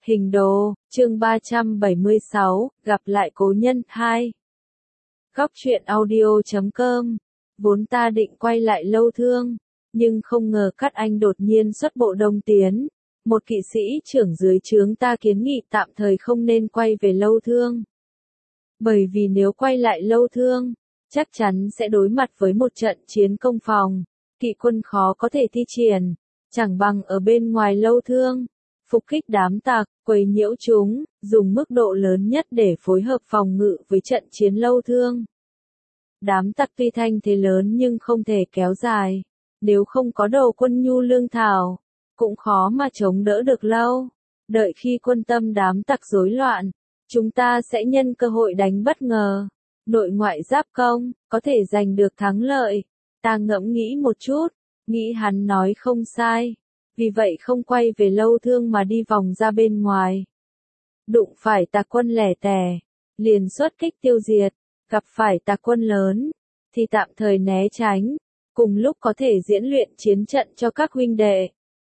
Hình đồ, chương 376, gặp lại cố nhân 2. Góc truyện audio.com. Vốn ta định quay lại Lâu Thương, nhưng không ngờ các anh đột nhiên xuất bộ Đông Tiến. Một kỵ sĩ trưởng dưới trướng ta kiến nghị tạm thời không nên quay về Lâu Thương. Bởi vì nếu quay lại Lâu Thương, chắc chắn sẽ đối mặt với một trận chiến công phòng, kỵ quân khó có thể thi triển, chẳng bằng ở bên ngoài Lâu Thương, phục kích đám tặc, quấy nhiễu chúng, dùng mức độ lớn nhất để phối hợp phòng ngự với trận chiến Lâu Thương. Đám tặc tuy thanh thế lớn nhưng không thể kéo dài, nếu không có đầu quân nhu lương thảo, cũng khó mà chống đỡ được lâu. Đợi khi quân tâm đám tặc rối loạn, chúng ta sẽ nhân cơ hội đánh bất ngờ, nội ngoại giáp công, có thể giành được thắng lợi. Ta ngẫm nghĩ một chút, nghĩ hắn nói không sai, vì vậy không quay về Lâu Thương mà đi vòng ra bên ngoài. Đụng phải tặc quân lẻ tẻ, liền xuất kích tiêu diệt, gặp phải tặc quân lớn, thì tạm thời né tránh, cùng lúc có thể diễn luyện chiến trận cho các huynh đệ.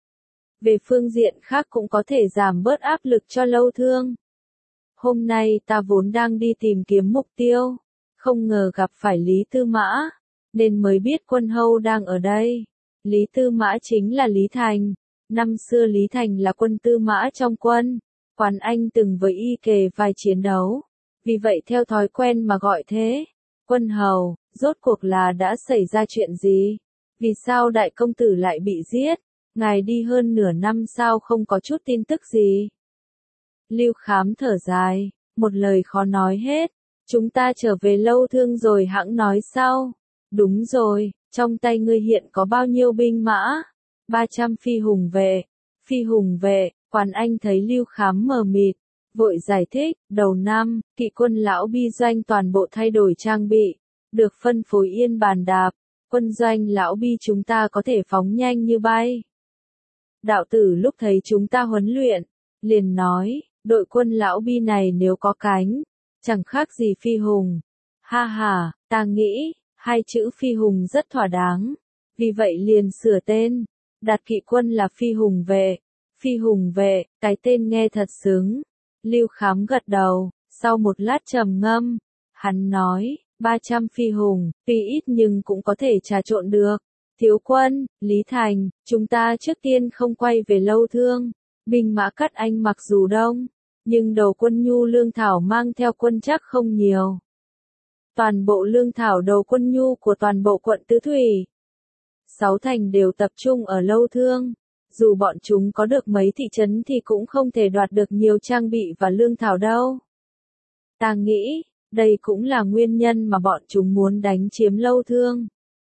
Về phương diện khác cũng có thể giảm bớt áp lực cho Lâu Thương. Hôm nay ta vốn đang đi tìm kiếm mục tiêu, không ngờ gặp phải Lý Tư Mã, nên mới biết quân hầu đang ở đây. Lý Tư Mã chính là Lý Thành. Năm xưa Lý Thành là quân tư mã trong quân, Quán Anh từng với y kề vài chiến đấu, vì vậy theo thói quen mà gọi thế. Quân hầu, rốt cuộc là đã xảy ra chuyện gì? Vì sao đại công tử lại bị giết? Ngài đi hơn nửa năm sao không có chút tin tức gì? Lưu Khám thở dài, một lời khó nói hết. Chúng ta trở về Lâu Thương rồi hẵng nói sau. Đúng rồi, trong tay ngươi hiện có bao nhiêu binh mã? 300 phi hùng vệ. Phi hùng vệ, Quán Anh thấy Lưu Khám mờ mịt, vội giải thích, đầu năm, kỵ quân lão Bi doanh toàn bộ thay đổi trang bị, được phân phối yên bàn đạp, quân doanh lão Bi chúng ta có thể phóng nhanh như bay. Đạo tử lúc thấy chúng ta huấn luyện, liền nói, đội quân lão Bi này nếu có cánh, chẳng khác gì phi hùng. Ha ha, ta nghĩ, hai chữ phi hùng rất thỏa đáng, vì vậy liền sửa tên, đặt kỵ quân là phi hùng vệ. Phi hùng vệ, cái tên nghe thật xứng. Lưu Khám gật đầu, sau một lát trầm ngâm, hắn nói, 300 phi hùng, tuy ít nhưng cũng có thể trà trộn được. Thiếu quân, Lý Thành, chúng ta trước tiên không quay về Lâu Thương. Binh mã Cát Anh mặc dù đông, nhưng đầu quân nhu lương thảo mang theo quân chắc không nhiều. Toàn bộ lương thảo đầu quân nhu của toàn bộ quận Tứ Thủy, 6 thành đều tập trung ở Lâu Thương. Dù bọn chúng có được mấy thị trấn thì cũng không thể đoạt được nhiều trang bị và lương thảo đâu. Ta nghĩ, đây cũng là nguyên nhân mà bọn chúng muốn đánh chiếm Lâu Thương.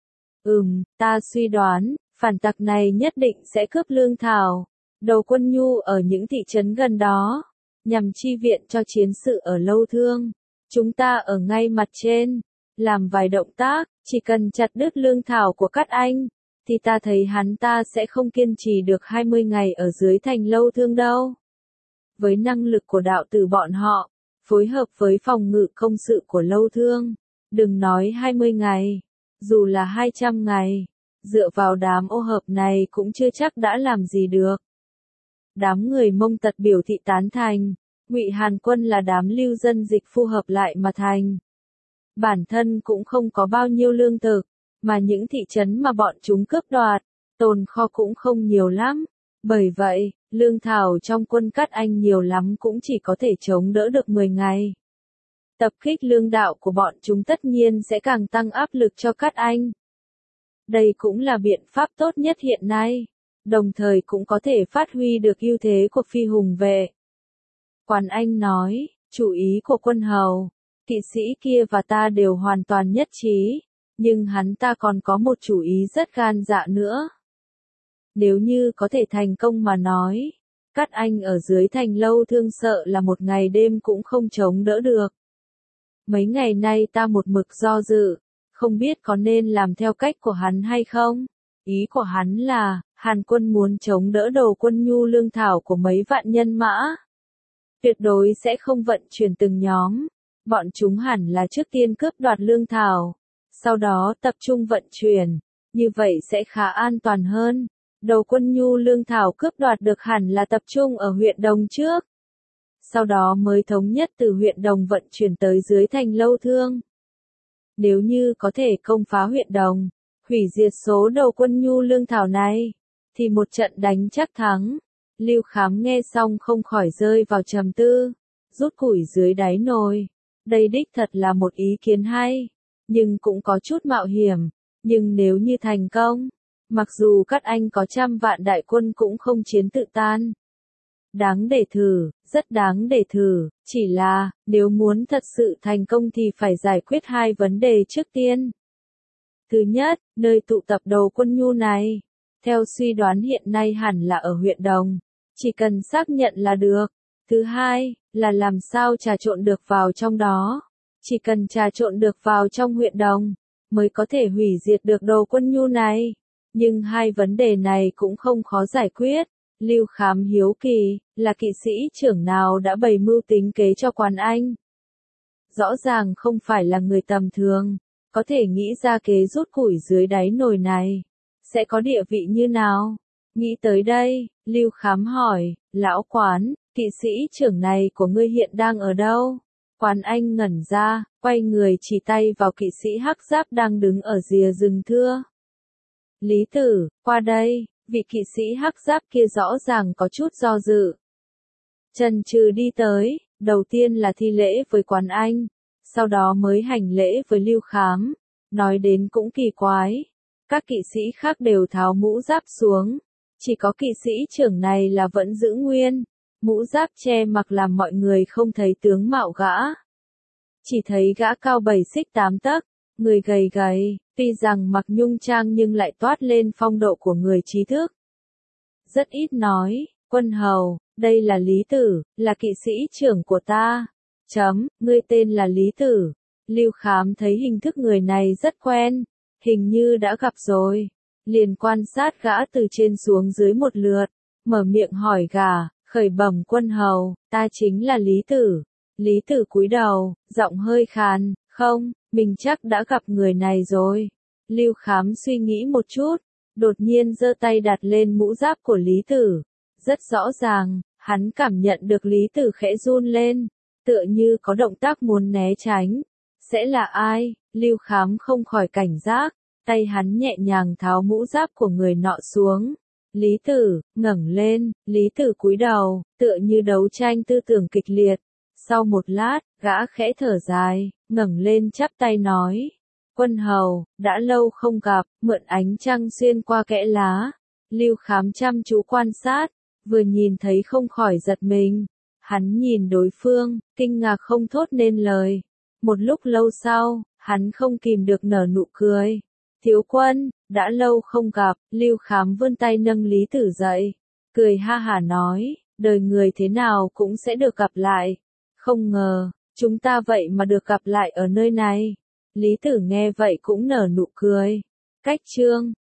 Ta suy đoán, phản tặc này nhất định sẽ cướp lương thảo, đầu quân nhu ở những thị trấn gần đó, nhằm chi viện cho chiến sự ở Lâu Thương. Chúng ta ở ngay mặt trên, làm vài động tác, chỉ cần chặt đứt lương thảo của Cát Anh, thì ta thấy hắn ta sẽ không kiên trì được 20 ngày ở dưới thành Lâu Thương đâu. Với năng lực của đạo tử bọn họ, phối hợp với phòng ngự công sự của Lâu Thương, đừng nói 20 ngày, dù là 200 ngày, dựa vào đám ô hợp này cũng chưa chắc đã làm gì được. Đám người Mông Tật biểu thị tán thành, Ngụy Hàn Quân là đám lưu dân dịch phu hợp lại mà thành. Bản thân cũng không có bao nhiêu lương thực, mà những thị trấn mà bọn chúng cướp đoạt, tồn kho cũng không nhiều lắm. Bởi vậy, lương thảo trong quân Cát Anh nhiều lắm cũng chỉ có thể chống đỡ được 10 ngày. Tập kích lương đạo của bọn chúng tất nhiên sẽ càng tăng áp lực cho Cát Anh. Đây cũng là biện pháp tốt nhất hiện nay, đồng thời cũng có thể phát huy được ưu thế của phi hùng vệ. Quán Anh nói, chủ ý của quân hầu, kỵ sĩ kia và ta đều hoàn toàn nhất trí. Nhưng hắn ta còn có một chủ ý rất gan dạ nữa. Nếu như có thể thành công mà nói, Cát Anh ở dưới thành Lâu Thương sợ là một ngày đêm cũng không chống đỡ được. Mấy ngày nay ta một mực do dự, không biết có nên làm theo cách của hắn hay không. Ý của hắn là, Hàn quân muốn chống đỡ đầu quân nhu lương thảo của mấy vạn nhân mã. Tuyệt đối sẽ không vận chuyển từng nhóm. Bọn chúng hẳn là trước tiên cướp đoạt lương thảo, sau đó tập trung vận chuyển, như vậy sẽ khá an toàn hơn. đầu quân nhu lương thảo cướp đoạt được hẳn là tập trung ở huyện Đồng trước. Sau đó mới thống nhất từ huyện Đồng vận chuyển tới dưới thành Lâu Thương. Nếu như có thể công phá huyện Đồng, hủy diệt số đầu quân nhu lương thảo này, thì một trận đánh chắc thắng. Lưu Khám nghe xong không khỏi rơi vào trầm tư, rút củi dưới đáy nồi. Đây đích thật là một ý kiến hay, nhưng cũng có chút mạo hiểm. Nhưng nếu như thành công, mặc dù các anh có 100 vạn đại quân cũng không chiến tự tan. Đáng để thử, rất đáng để thử, chỉ là, nếu muốn thật sự thành công thì phải giải quyết hai vấn đề trước tiên. Thứ nhất, nơi tụ tập đầu quân nhu này, theo suy đoán hiện nay hẳn là ở huyện Đồng, chỉ cần xác nhận là được. Thứ hai, là làm sao trà trộn được vào trong đó, chỉ cần trà trộn được vào trong huyện Đồng, mới có thể hủy diệt được đầu quân nhu này. Nhưng hai vấn đề này cũng không khó giải quyết. Lưu Khám hiếu kỳ, là kỵ sĩ trưởng nào đã bày mưu tính kế cho Quán Anh? Rõ ràng không phải là người tầm thường, có thể nghĩ ra kế rút củi dưới đáy nồi này, sẽ có địa vị như nào? Nghĩ tới đây, Lưu Khám hỏi, lão Quán, kỵ sĩ trưởng này của ngươi hiện đang ở đâu? Quán Anh ngẩn ra, quay người chỉ tay vào kỵ sĩ hắc giáp đang đứng ở rìa rừng thưa. Lý Tử, qua đây. Vị kỵ sĩ hắc giáp kia rõ ràng có chút do dự. Chần chừ đi tới, đầu tiên là thi lễ với Quán Anh, sau đó mới hành lễ với Lưu Khám. Nói đến cũng kỳ quái, các kỵ sĩ khác đều tháo mũ giáp xuống, chỉ có kỵ sĩ trưởng này là vẫn giữ nguyên, mũ giáp che mặc làm mọi người không thấy tướng mạo gã. Chỉ thấy gã cao 7 xích 8 tấc, người gầy gầy, tuy rằng mặc nhung trang nhưng lại toát lên phong độ của người trí thức. Rất ít nói, quân hầu, đây là Lý Tử, là kỵ sĩ trưởng của ta. Ngươi tên là Lý Tử. Lưu Khám thấy hình thức người này rất quen, hình như đã gặp rồi. Liền quan sát gã từ trên xuống dưới một lượt, mở miệng hỏi gã, khởi bẩm quân hầu, ta chính là Lý Tử. Lý Tử cúi đầu, giọng hơi khàn, không, mình chắc đã gặp người này rồi. Lưu Khám suy nghĩ một chút, đột nhiên giơ tay đặt lên mũ giáp của Lý Tử. Rất rõ ràng, hắn cảm nhận được Lý Tử khẽ run lên, tựa như có động tác muốn né tránh. Sẽ là ai? Lưu Khám không khỏi cảnh giác, tay hắn nhẹ nhàng tháo mũ giáp của người nọ xuống. Lý Tử, ngẩng lên, Lý Tử cúi đầu, tựa như đấu tranh tư tưởng kịch liệt. Sau một lát, gã khẽ thở dài, ngẩng lên chắp tay nói. Quân hầu, đã lâu không gặp, mượn ánh trăng xuyên qua kẽ lá. Lưu Khám chăm chú quan sát, vừa nhìn thấy không khỏi giật mình. Hắn nhìn đối phương, kinh ngạc không thốt nên lời. Một lúc lâu sau, hắn không kìm được nở nụ cười. Thiếu quân, đã lâu không gặp, Lưu Khám vươn tay nâng Lý Tử dậy. Cười ha hả nói, đời người thế nào cũng sẽ được gặp lại. Không ngờ, chúng ta vậy mà được gặp lại ở nơi này. Lý Tử nghe vậy cũng nở nụ cười. Cách chương